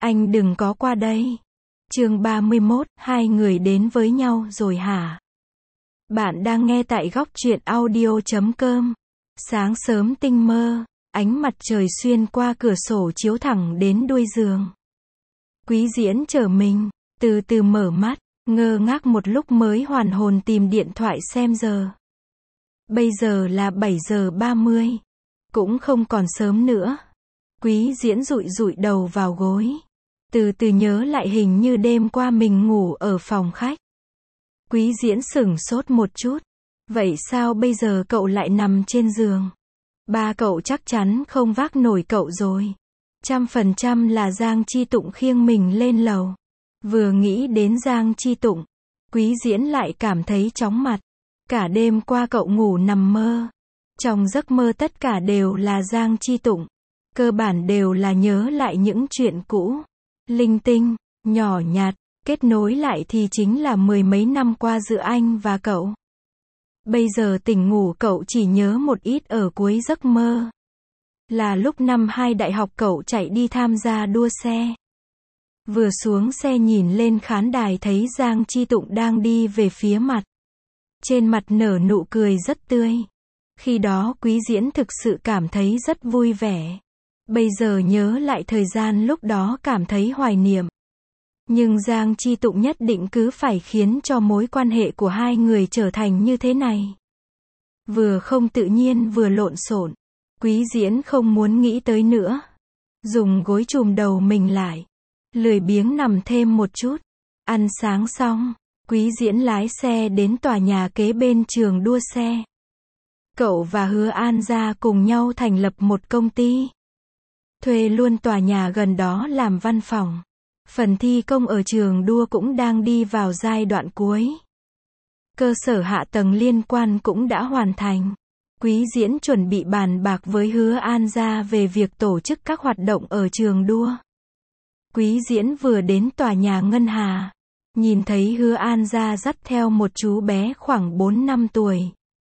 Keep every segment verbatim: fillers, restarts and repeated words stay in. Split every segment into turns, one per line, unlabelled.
Anh đừng có qua đây. Chương ba mươi mốt, hai người đến với nhau rồi hả? Bạn đang nghe tại góc truyện audio chấm com. Sáng sớm tinh mơ, ánh mặt trời xuyên qua cửa sổ chiếu thẳng đến đuôi giường. Quý Diễn trở mình, từ từ mở mắt, ngơ ngác một lúc mới hoàn hồn tìm điện thoại xem giờ. Bây giờ là bảy giờ ba mươi. Cũng không còn sớm nữa. Quý Diễn dụi dụi đầu vào gối. Từ từ nhớ lại hình như đêm qua mình ngủ ở phòng khách. Quý Diễn sửng sốt một chút. Vậy sao bây giờ cậu lại nằm trên giường? Ba cậu chắc chắn không vác nổi cậu rồi. Trăm phần trăm là Giang Chi Tụng khiêng mình lên lầu. Vừa nghĩ đến Giang Chi Tụng, Quý Diễn lại cảm thấy chóng mặt. Cả đêm qua cậu ngủ nằm mơ. Trong giấc mơ tất cả đều là Giang Chi Tụng. Cơ bản đều là nhớ lại những chuyện cũ. Linh tinh, nhỏ nhặt, kết nối lại thì chính là mười mấy năm qua giữa anh và cậu. Bây giờ tỉnh ngủ cậu chỉ nhớ một ít ở cuối giấc mơ. Là lúc năm hai đại học cậu chạy đi tham gia đua xe. Vừa xuống xe nhìn lên khán đài thấy Giang Chi Tụng đang đi về phía mặt. Trên mặt nở nụ cười rất tươi. Khi đó Quý Diễn thực sự cảm thấy rất vui vẻ. Bây giờ nhớ lại thời gian lúc đó cảm thấy hoài niệm. Nhưng Giang Chi Tụng nhất định cứ phải khiến cho mối quan hệ của hai người trở thành như thế này. Vừa không tự nhiên vừa lộn xộn. Quý Diễn không muốn nghĩ tới nữa. Dùng gối chùm đầu mình lại. Lười biếng nằm thêm một chút. Ăn sáng xong, Quý Diễn lái xe đến tòa nhà kế bên trường đua xe. Cậu và Hứa An Gia cùng nhau thành lập một công ty. Thuê luôn tòa nhà gần đó làm văn phòng. Phần thi công ở trường đua cũng đang đi vào giai đoạn cuối. Cơ sở hạ tầng liên quan cũng đã hoàn thành. Quý Diễn chuẩn bị bàn bạc với Hứa An Gia về việc tổ chức các hoạt động ở trường đua. Quý Diễn vừa đến tòa nhà ngân hà. Nhìn thấy Hứa An Gia dắt theo một chú bé khoảng bốn năm tuổi.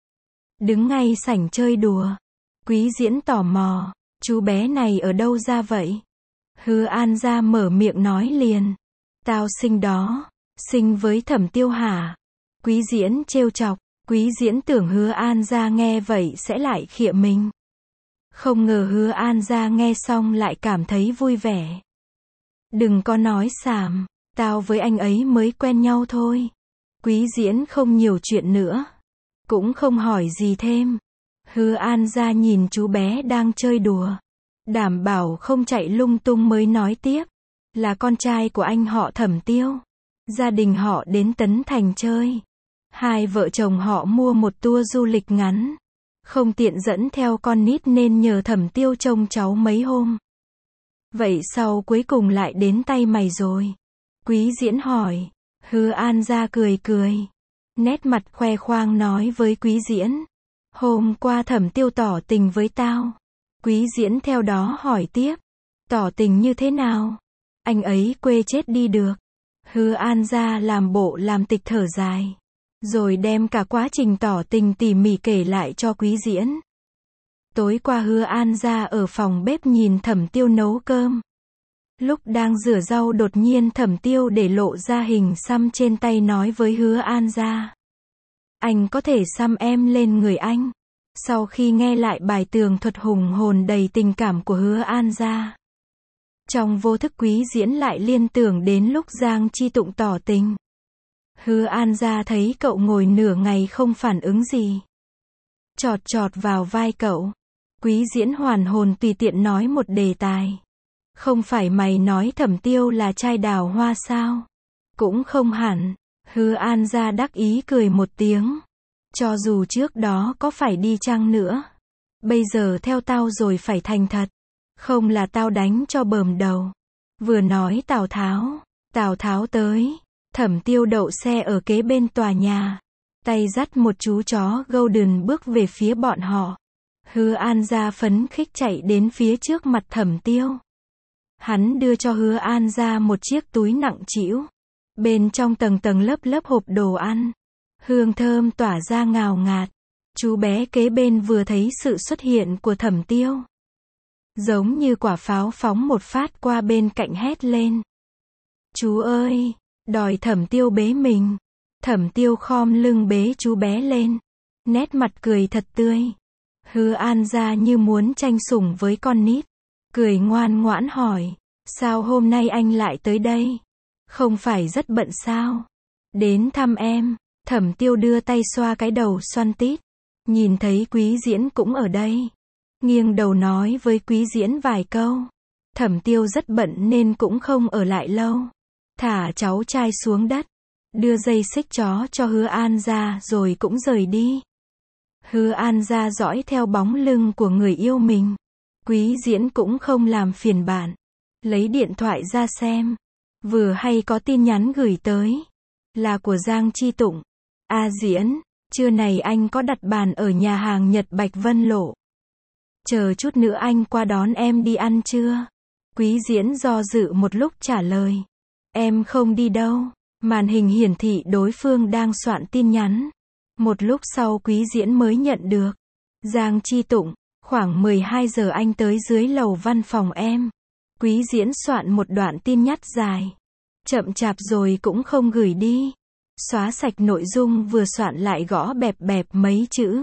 Đứng ngay sảnh chơi đùa. Quý Diễn tò mò. Chú bé này ở đâu ra vậy? Hứa An Gia mở miệng nói liền. Tao sinh đó. Sinh với Thẩm Tiêu hả? Quý Diễn trêu chọc. Quý Diễn tưởng Hứa An Gia nghe vậy sẽ lại khịa mình. Không ngờ Hứa An Gia nghe xong lại cảm thấy vui vẻ. Đừng có nói xàm. Tao với anh ấy mới quen nhau thôi. Quý Diễn không nhiều chuyện nữa. Cũng không hỏi gì thêm. Hứa An Gia nhìn chú bé đang chơi đùa. Đảm bảo không chạy lung tung mới nói tiếp. Là con trai của anh họ Thẩm Tiêu. Gia đình họ đến Tấn Thành chơi. Hai vợ chồng họ mua một tour du lịch ngắn. Không tiện dẫn theo con nít nên nhờ Thẩm Tiêu trông cháu mấy hôm. Vậy sau cuối cùng lại đến tay mày rồi? Quý Diễn hỏi. Hứa An Gia cười cười. Nét mặt khoe khoang nói với Quý Diễn. Hôm qua Thẩm Tiêu tỏ tình với tao. Quý Diễn theo đó hỏi tiếp. Tỏ tình như thế nào? Anh ấy quê chết đi được. Hứa An Gia làm bộ làm tịch thở dài. Rồi đem cả quá trình tỏ tình tỉ mỉ kể lại cho Quý Diễn. Tối qua Hứa An Gia ở phòng bếp nhìn Thẩm Tiêu nấu cơm. Lúc đang rửa rau đột nhiên Thẩm Tiêu để lộ ra hình xăm trên tay nói với Hứa An Gia. Anh có thể xăm em lên người anh. Sau khi nghe lại bài tường thuật hùng hồn đầy tình cảm của Hứa An Gia. Trong vô thức Quý Diễn lại liên tưởng đến lúc Giang Chi Tụng tỏ tình. Hứa An Gia thấy cậu ngồi nửa ngày không phản ứng gì. Chọt chọt vào vai cậu. Quý Diễn hoàn hồn tùy tiện nói một đề tài. Không phải mày nói Thẩm Tiêu là trai đào hoa sao? Cũng không hẳn. Hứa An Gia đắc ý cười một tiếng. Cho dù trước đó có phải đi chăng nữa. Bây giờ theo tao rồi phải thành thật. Không là tao đánh cho bờm đầu. Vừa nói Tào Tháo. Tào Tháo tới. Thẩm Tiêu đậu xe ở kế bên tòa nhà. Tay dắt một chú chó Golden bước về phía bọn họ. Hứa An Gia phấn khích chạy đến phía trước mặt Thẩm Tiêu. Hắn đưa cho Hứa An Gia một chiếc túi nặng trĩu. Bên trong tầng tầng lớp lớp hộp đồ ăn. Hương thơm tỏa ra ngào ngạt. Chú bé kế bên vừa thấy sự xuất hiện của Thẩm Tiêu. giống như quả pháo phóng một phát qua bên cạnh hét lên. Chú ơi, đòi Thẩm Tiêu bế mình. Thẩm Tiêu khom lưng bế chú bé lên, nét mặt cười thật tươi. Hứa An Gia như muốn tranh sủng với con nít, cười ngoan ngoãn hỏi, sao hôm nay anh lại tới đây? Không phải rất bận sao? Đến thăm em. Thẩm Tiêu đưa tay xoa cái đầu xoăn tít, nhìn thấy Quý Diễn cũng ở đây, nghiêng đầu nói với Quý Diễn vài câu. Thẩm Tiêu rất bận nên cũng không ở lại lâu, thả cháu trai xuống đất, đưa dây xích chó cho Hứa An Gia rồi cũng rời đi. Hứa An Gia dõi theo bóng lưng của người yêu mình. Quý Diễn cũng không làm phiền bạn, lấy điện thoại ra xem, vừa hay có tin nhắn gửi tới, là của Giang Chi Tụng. A Diễn, trưa này anh có đặt bàn ở nhà hàng Nhật Bạch Vân Lộ. Chờ chút nữa anh qua đón em đi ăn trưa. Quý Diễn do dự một lúc trả lời, em không đi đâu. Màn hình hiển thị đối phương đang soạn tin nhắn. Một lúc sau Quý Diễn mới nhận được. Giang Chi Tụng, khoảng mười hai giờ anh tới dưới lầu văn phòng em. Quý Diễn soạn một đoạn tin nhắn dài, chậm chạp rồi cũng không gửi đi. Xóa sạch nội dung vừa soạn lại gõ bẹp bẹp mấy chữ.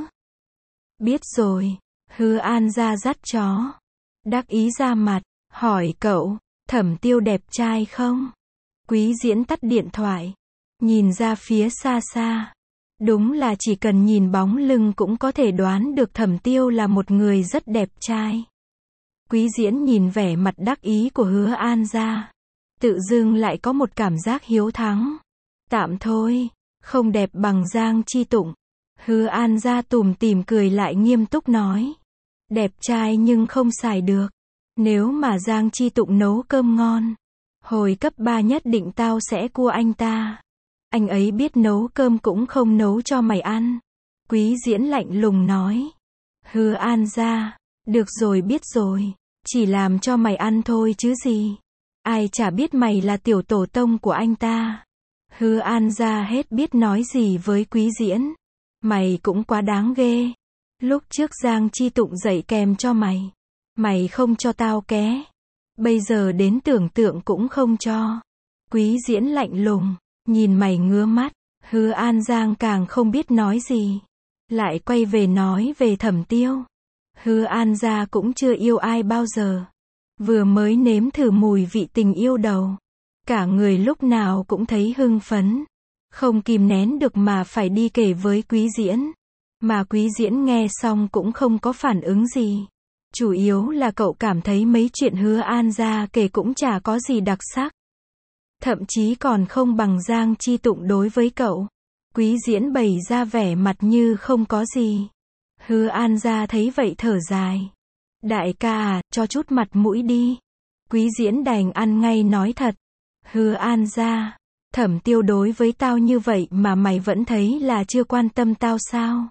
Biết rồi. Hứa An Gia dắt chó, đắc ý ra mặt, hỏi cậu, Thẩm Tiêu đẹp trai không? Quý Diễn tắt điện thoại, nhìn ra phía xa xa. Đúng là chỉ cần nhìn bóng lưng cũng có thể đoán được Thẩm Tiêu là một người rất đẹp trai. Quý Diễn nhìn vẻ mặt đắc ý của Hứa An Gia, tự dưng lại có một cảm giác hiếu thắng. Tạm thôi, không đẹp bằng Giang Chi Tụng. Hứa An Gia tủm tỉm cười lại nghiêm túc nói, đẹp trai nhưng không xài được. Nếu mà Giang Chi Tụng nấu cơm ngon, hồi cấp ba nhất định tao sẽ cua anh ta. Anh ấy biết nấu cơm cũng không nấu cho mày ăn. Quý Diễn lạnh lùng nói. Hứa An Gia, được rồi biết rồi, chỉ làm cho mày ăn thôi chứ gì. Ai chả biết mày là tiểu tổ tông của anh ta. Hứa An Gia hết biết nói gì với Quý Diễn. Mày cũng quá đáng ghê. Lúc trước Giang Chi Tụng dạy kèm cho mày, mày không cho tao ké. Bây giờ đến tưởng tượng cũng không cho. Quý Diễn lạnh lùng, nhìn mày ngứa mắt. Hứa An Giang càng không biết nói gì, lại quay về nói về Thẩm Tiêu. Hứa An Gia cũng chưa yêu ai bao giờ, vừa mới nếm thử mùi vị tình yêu đầu, cả người lúc nào cũng thấy hưng phấn, không kìm nén được mà phải đi kể với Quý Diễn. Mà Quý Diễn nghe xong cũng không có phản ứng gì. Chủ yếu là cậu cảm thấy mấy chuyện Hứa An Gia kể cũng chả có gì đặc sắc. Thậm chí còn không bằng Giang Chi Tụng đối với cậu. Quý Diễn bày ra vẻ mặt như không có gì. Hứa An Gia thấy vậy thở dài. Đại ca à, cho chút mặt mũi đi. Quý Diễn đành ăn ngay nói thật. Hứa An Gia, Thẩm Tiêu đối với tao như vậy mà mày vẫn thấy là chưa quan tâm tao sao?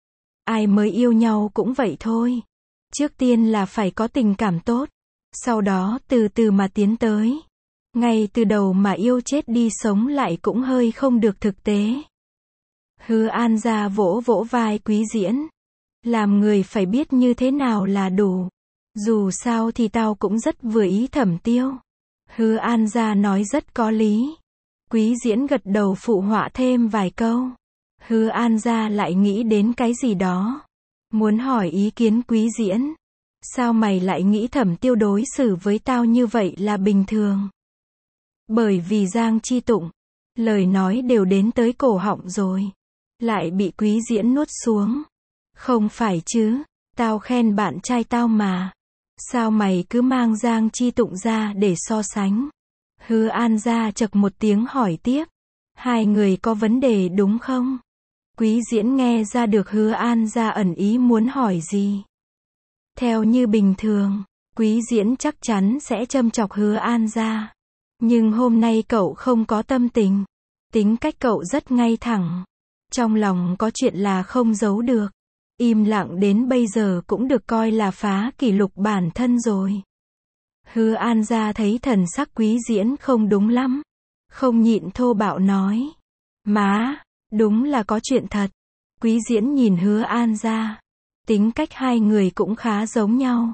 Ai mới yêu nhau cũng vậy thôi. Trước tiên là phải có tình cảm tốt, sau đó từ từ mà tiến tới. Ngay từ đầu mà yêu chết đi sống lại cũng hơi không được thực tế. Hứa An Gia vỗ vỗ vai Quý Diễn. Làm người phải biết như thế nào là đủ. Dù sao thì tao cũng rất vừa ý Thẩm Tiêu. Hứa An Gia nói rất có lý. Quý Diễn gật đầu phụ họa thêm vài câu. Hứa An Gia lại nghĩ đến cái gì đó, muốn hỏi ý kiến Quý Diễn. Sao mày lại nghĩ Thẩm Tiêu đối xử với tao như vậy là bình thường? Bởi vì Giang Chi Tụng, lời nói đều đến tới cổ họng rồi, lại bị Quý Diễn nuốt xuống. Không phải chứ, tao khen bạn trai tao mà. Sao mày cứ mang Giang Chi Tụng ra để so sánh? Hứa An Gia chậc một tiếng hỏi tiếp. Hai người có vấn đề đúng không? Quý Diễn nghe ra được Hứa An Gia ẩn ý muốn hỏi gì. Theo như bình thường, Quý Diễn chắc chắn sẽ châm chọc Hứa An Gia. Nhưng hôm nay cậu không có tâm tình. Tính cách cậu rất ngay thẳng. Trong lòng có chuyện là không giấu được. Im lặng đến bây giờ cũng được coi là phá kỷ lục bản thân rồi. Hứa An Gia thấy thần sắc Quý Diễn không đúng lắm, không nhịn thô bạo nói. Má, đúng là có chuyện thật. Quý Diễn nhìn Hứa An Gia. Tính cách hai người cũng khá giống nhau.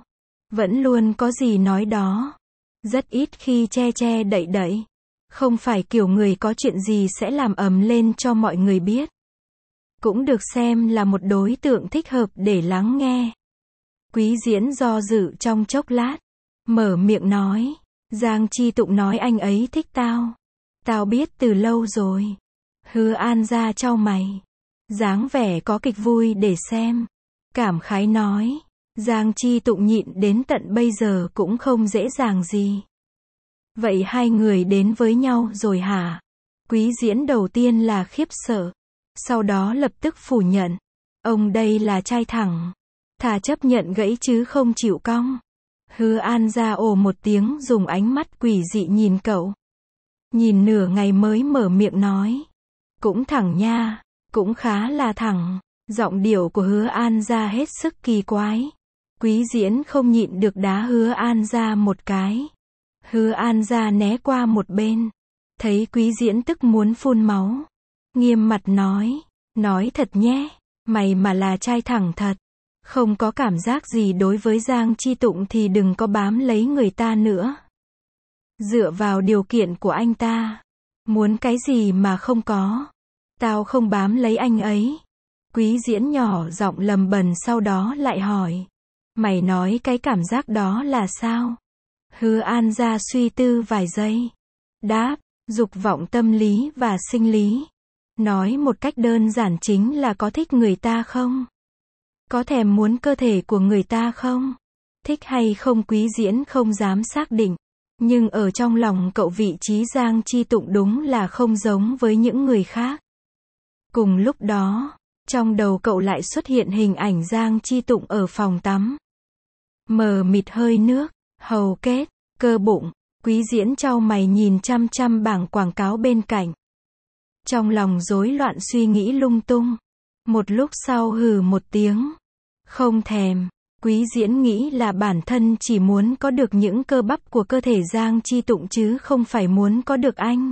Vẫn luôn có gì nói đó. Rất ít khi che che đậy đậy. Không phải kiểu người có chuyện gì sẽ làm ầm lên cho mọi người biết. Cũng được xem là một đối tượng thích hợp để lắng nghe. Quý Diễn do dự trong chốc lát. Mở miệng nói. Giang Chi Tụng nói anh ấy thích tao. Tao biết từ lâu rồi. Hứa An ra chau mày. Dáng vẻ có kịch vui để xem. Cảm khái nói. Giang Chi Tụng nhịn đến tận bây giờ cũng không dễ dàng gì. Vậy hai người đến với nhau rồi hả? Quý Diễn đầu tiên là khiếp sợ. Sau đó lập tức phủ nhận. Ông đây là trai thẳng. Thà chấp nhận gãy chứ không chịu cong. Hứa An ra ồ một tiếng dùng ánh mắt quỷ dị nhìn cậu. Nhìn nửa ngày mới mở miệng nói. Cũng thẳng nha. Cũng khá là thẳng. Giọng điệu của Hứa An ra hết sức kỳ quái. Quý Diễn không nhịn được đá Hứa An ra một cái. Hứa An ra né qua một bên. Thấy Quý Diễn tức muốn phun máu. Nghiêm mặt nói. Nói thật nhé. Mày mà là trai thẳng thật. Không có cảm giác gì đối với Giang Chi Tụng thì đừng có bám lấy người ta nữa. Dựa vào điều kiện của anh ta. Muốn cái gì mà không có. Tao không bám lấy anh ấy. Quý Diễn nhỏ giọng lầm bầm sau đó lại hỏi. Mày nói cái cảm giác đó là sao? Hứa An ra suy tư vài giây. Đáp, dục vọng tâm lý và sinh lý. Nói một cách đơn giản chính là có thích người ta không? Có thèm muốn cơ thể của người ta không? Thích hay không Quý Diễn không dám xác định. Nhưng ở trong lòng cậu vị trí Giang Chi Tụng đúng là không giống với những người khác. Cùng lúc đó, trong đầu cậu lại xuất hiện hình ảnh Giang Chi Tụng ở phòng tắm. Mờ mịt hơi nước, hầu kết, cơ bụng. Quý Diễn chau mày nhìn chăm chăm bảng quảng cáo bên cạnh. Trong lòng rối loạn suy nghĩ lung tung. Một lúc sau hừ một tiếng. Không thèm. Quý Diễn nghĩ là bản thân chỉ muốn có được những cơ bắp của cơ thể Giang Chi Tụng chứ không phải muốn có được anh.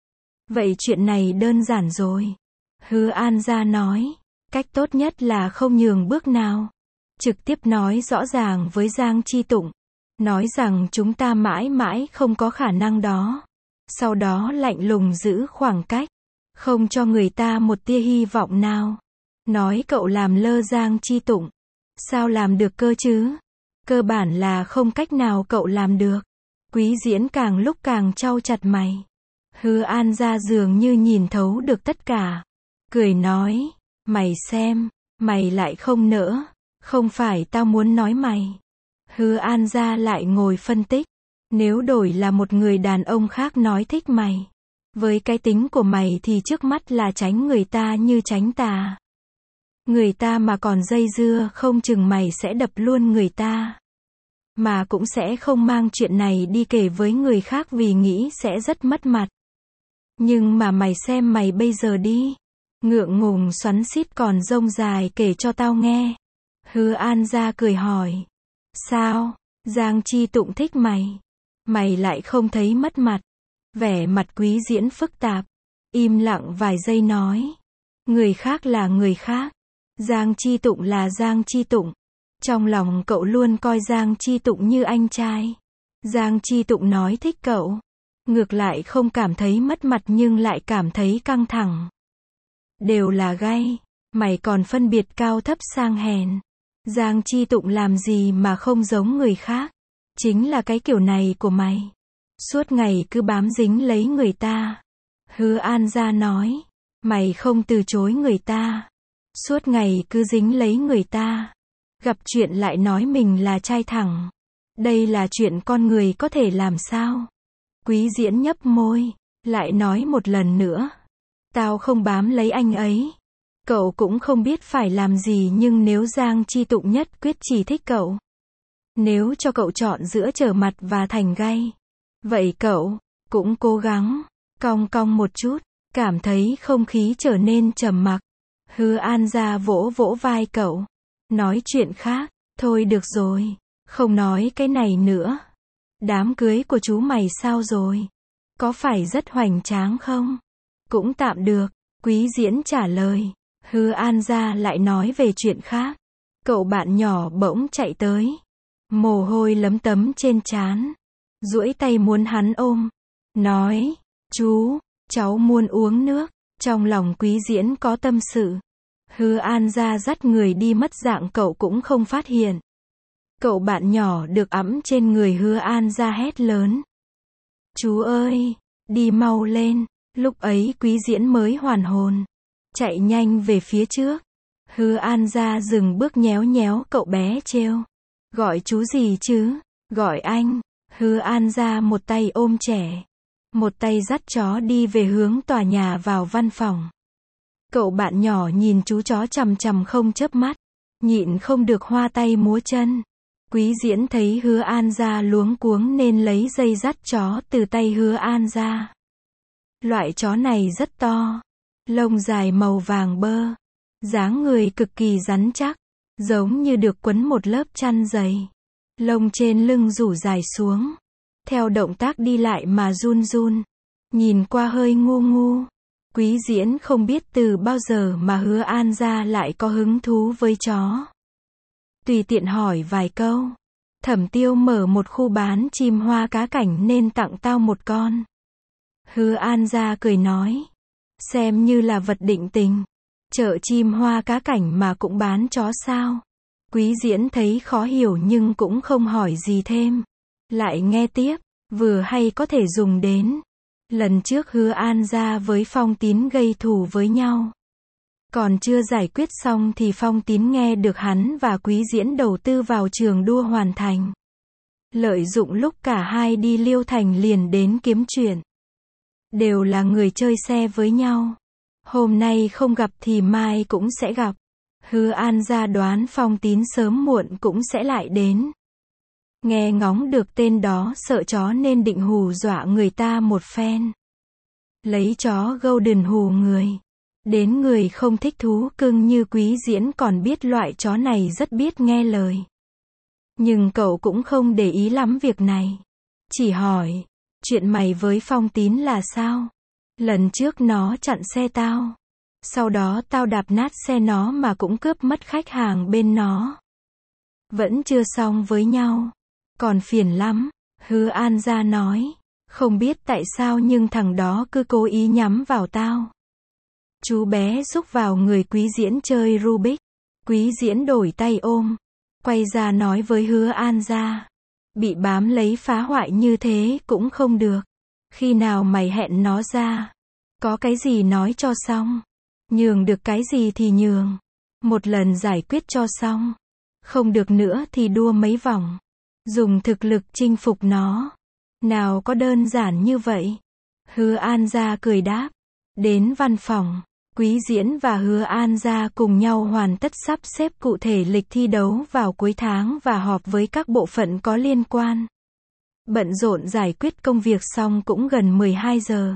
Vậy chuyện này đơn giản rồi. Hứa An ra nói. Cách tốt nhất là không nhường bước nào. Trực tiếp nói rõ ràng với Giang Chi Tụng. Nói rằng chúng ta mãi mãi không có khả năng đó. Sau đó lạnh lùng giữ khoảng cách. Không cho người ta một tia hy vọng nào. Nói cậu làm lơ Giang Chi Tụng. Sao làm được cơ chứ? Cơ bản là không cách nào cậu làm được. Quý Diễn càng lúc càng chau chặt mày. Hứa An ra dường như nhìn thấu được tất cả. Cười nói. Mày xem. Mày lại không nỡ. Không phải tao muốn nói mày. Hứa An ra lại ngồi phân tích. Nếu đổi là một người đàn ông khác nói thích mày. Với cái tính của mày thì trước mắt là tránh người ta như tránh tà. Người ta mà còn dây dưa không chừng mày sẽ đập luôn người ta. Mà cũng sẽ không mang chuyện này đi kể với người khác vì nghĩ sẽ rất mất mặt. Nhưng mà mày xem mày bây giờ đi. Ngượng ngùng xoắn xít còn rông dài kể cho tao nghe. Hứa An ra cười hỏi. Sao? Giang Chi Tụng thích mày. Mày lại không thấy mất mặt. Vẻ mặt Quý Diễn phức tạp. Im lặng vài giây nói. Người khác là người khác. Giang Chi Tụng là Giang Chi Tụng. Trong lòng cậu luôn coi Giang Chi Tụng như anh trai. Giang Chi Tụng nói thích cậu. Ngược lại không cảm thấy mất mặt nhưng lại cảm thấy căng thẳng. Đều là gay. Mày còn phân biệt cao thấp sang hèn. Giang Chi Tụng làm gì mà không giống người khác. Chính là cái kiểu này của mày. Suốt ngày cứ bám dính lấy người ta. Hứa An ra nói. Mày không từ chối người ta. Suốt ngày cứ dính lấy người ta. Gặp chuyện lại nói mình là trai thẳng. Đây là chuyện con người có thể làm sao? Quý Diễn nhấp môi. Lại nói một lần nữa. Tao không bám lấy anh ấy. Cậu cũng không biết phải làm gì nhưng nếu Giang Chi Tụng nhất quyết chỉ thích cậu. Nếu cho cậu chọn giữa trở mặt và thành gay. Vậy cậu, cũng cố gắng, cong cong một chút, cảm thấy không khí trở nên trầm mặc. Hứa An ra vỗ vỗ vai cậu. Nói chuyện khác, thôi được rồi, không nói cái này nữa. Đám cưới của chú mày sao rồi? Có phải rất hoành tráng không? Cũng tạm được, Quý Diễn trả lời. Hứa An ra lại nói về chuyện khác. Cậu bạn nhỏ bỗng chạy tới. mồ hôi lấm tấm trên trán, duỗi tay muốn hắn ôm, nói, chú, cháu muốn uống nước. Trong lòng Quý Diễn có tâm sự. Hứa An gia dắt người đi mất dạng cậu cũng không phát hiện. Cậu bạn nhỏ được ẵm trên người Hứa An gia hét lớn. Chú ơi, đi mau lên. Lúc ấy Quý Diễn mới hoàn hồn. Chạy nhanh về phía trước. Hứa An gia dừng bước nhéo nhéo cậu bé trêu. Gọi chú gì chứ? Gọi anh. Hứa An gia một tay ôm trẻ. Một tay dắt chó đi về hướng tòa nhà vào văn phòng. Cậu bạn nhỏ nhìn chú chó chằm chằm không chớp mắt. Nhịn không được hoa tay múa chân. Quý Diễn thấy Hứa An gia luống cuống nên lấy dây dắt chó từ tay Hứa An gia. Loại chó này rất to. Lông dài màu vàng bơ. Dáng người cực kỳ rắn chắc. Giống như được quấn một lớp chăn dày. Lông trên lưng rủ dài xuống. Theo động tác đi lại mà run run. Nhìn qua hơi ngu ngu. Quý Diễn không biết từ bao giờ mà Hứa An gia lại có hứng thú với chó. Tùy tiện hỏi vài câu. Thẩm Tiêu mở một khu bán chim hoa cá cảnh nên tặng tao một con. Hứa An gia cười nói. Xem như là vật định tình. Chợ chim hoa cá cảnh mà cũng bán chó sao? Quý Diễn thấy khó hiểu nhưng cũng không hỏi gì thêm. Lại nghe tiếp, vừa hay có thể dùng đến. Lần trước Hứa An gia với Phong Tín gây thù với nhau. Còn chưa giải quyết xong thì Phong Tín nghe được hắn và Quý Diễn đầu tư vào trường đua hoàn thành. Lợi dụng lúc cả hai đi Liêu Thành liền đến kiếm chuyện. Đều là người chơi xe với nhau. Hôm nay không gặp thì mai cũng sẽ gặp. Hứa An gia đoán Phong Tín sớm muộn cũng sẽ lại đến. Nghe ngóng được tên đó sợ chó nên định hù dọa người ta một phen. Lấy chó Golden hù người. Đến người không thích thú cưng như Quý Diễn còn biết loại chó này rất biết nghe lời. Nhưng cậu cũng không để ý lắm việc này. Chỉ hỏi, chuyện mày với Phong Tín là sao? Lần trước nó chặn xe tao. Sau đó tao đạp nát xe nó mà cũng cướp mất khách hàng bên nó. Vẫn chưa xong với nhau. Còn phiền lắm. Hứa An gia nói. Không biết tại sao nhưng thằng đó cứ cố ý nhắm vào tao. Chú bé xúc vào người Quý Diễn chơi Rubik. Quý Diễn đổi tay ôm. Quay ra nói với Hứa An gia. Bị bám lấy phá hoại như thế cũng không được. Khi nào mày hẹn nó ra? Có cái gì nói cho xong. Nhường được cái gì thì nhường. Một lần giải quyết cho xong. Không được nữa thì đua mấy vòng. Dùng thực lực chinh phục nó. Nào có đơn giản như vậy. Hứa An gia cười đáp. Đến văn phòng. Quý Diễn và Hứa An gia cùng nhau hoàn tất sắp xếp cụ thể lịch thi đấu vào cuối tháng và họp với các bộ phận có liên quan. Bận rộn giải quyết công việc xong cũng gần mười hai giờ.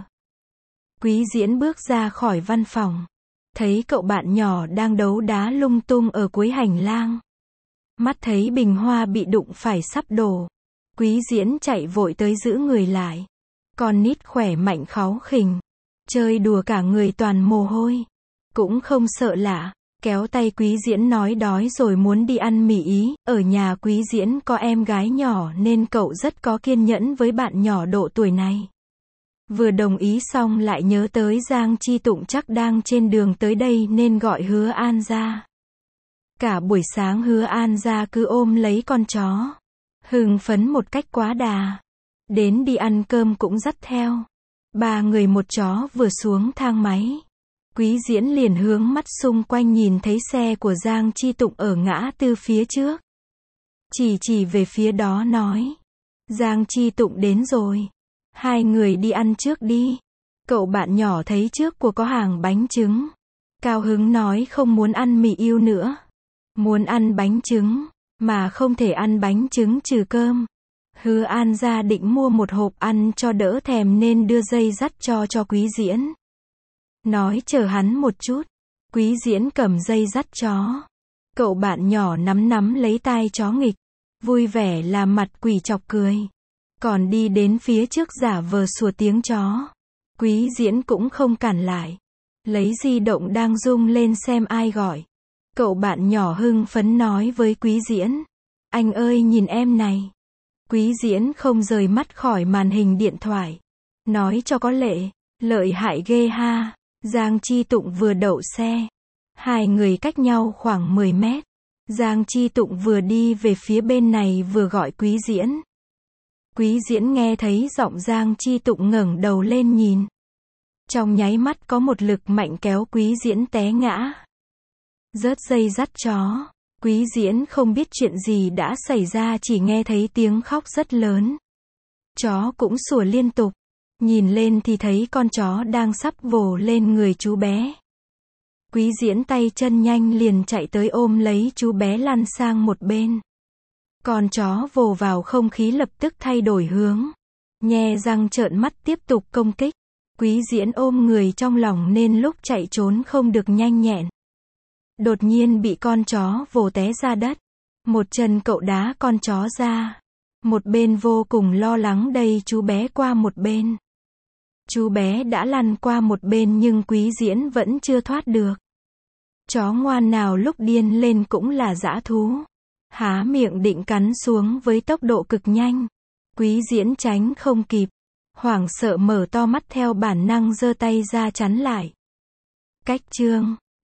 Quý Diễn bước ra khỏi văn phòng. Thấy cậu bạn nhỏ đang đấu đá lung tung ở cuối hành lang. Mắt thấy bình hoa bị đụng phải sắp đổ. Quý Diễn chạy vội tới giữ người lại. Con nít khỏe mạnh kháu khỉnh. Chơi đùa cả người toàn mồ hôi. Cũng không sợ lạ. Kéo tay Quý Diễn nói đói rồi muốn đi ăn mì Ý. Ở nhà Quý Diễn có em gái nhỏ nên cậu rất có kiên nhẫn với bạn nhỏ độ tuổi này. Vừa đồng ý xong lại nhớ tới Giang Chi Tụng chắc đang trên đường tới đây nên gọi Hứa An gia. Cả buổi sáng Hứa An gia cứ ôm lấy con chó. Hưng phấn một cách quá đà. Đến đi ăn cơm cũng dắt theo. Ba người một chó vừa xuống thang máy. Quý Diễn liền hướng mắt xung quanh nhìn thấy xe của Giang Chi Tụng ở ngã tư phía trước. Chỉ chỉ về phía đó nói. Giang Chi Tụng đến rồi. Hai người đi ăn trước đi. Cậu bạn nhỏ thấy trước của có hàng bánh trứng. Cao hứng nói không muốn ăn mì yêu nữa. Muốn ăn bánh trứng. Mà không thể ăn bánh trứng trừ cơm. Hứa An gia định mua một hộp ăn cho đỡ thèm nên đưa dây dắt cho cho Quý Diễn. Nói chờ hắn một chút. Quý Diễn cầm dây dắt chó. Cậu bạn nhỏ nắm nắm lấy tai chó nghịch. Vui vẻ làm mặt quỷ chọc cười. Còn đi đến phía trước giả vờ sủa tiếng chó. Quý Diễn cũng không cản lại. Lấy di động đang rung lên xem ai gọi. Cậu bạn nhỏ hưng phấn nói với Quý Diễn. Anh ơi nhìn em này. Quý diễn không rời mắt khỏi màn hình điện thoại. Nói cho có lệ, lợi hại ghê ha. Giang Chi Tụng vừa đậu xe. Hai người cách nhau khoảng mười mét. Giang Chi Tụng vừa đi về phía bên này vừa gọi Quý diễn. Quý diễn nghe thấy giọng Giang Chi Tụng ngẩng đầu lên nhìn. Trong nháy mắt có một lực mạnh kéo Quý diễn té ngã. Rớt dây dắt chó. Quý diễn không biết chuyện gì đã xảy ra, chỉ nghe thấy tiếng khóc rất lớn. Chó cũng sủa liên tục. Nhìn lên thì thấy con chó đang sắp vồ lên người chú bé. Quý diễn tay chân nhanh liền chạy tới ôm lấy chú bé lăn sang một bên. Con chó vồ vào không khí lập tức thay đổi hướng. Nhe răng trợn mắt tiếp tục công kích. Quý diễn ôm người trong lòng nên lúc chạy trốn không được nhanh nhẹn. Đột nhiên bị con chó vồ té ra đất. Một chân cậu đá con chó ra. Một bên vô cùng lo lắng đẩy chú bé qua một bên. Chú bé đã lăn qua một bên nhưng Quý diễn vẫn chưa thoát được. Chó ngoan nào lúc điên lên cũng là dã thú. Há miệng định cắn xuống với tốc độ cực nhanh. Quý diễn tránh không kịp. Hoảng sợ mở to mắt theo bản năng giơ tay ra chắn lại. Cách chương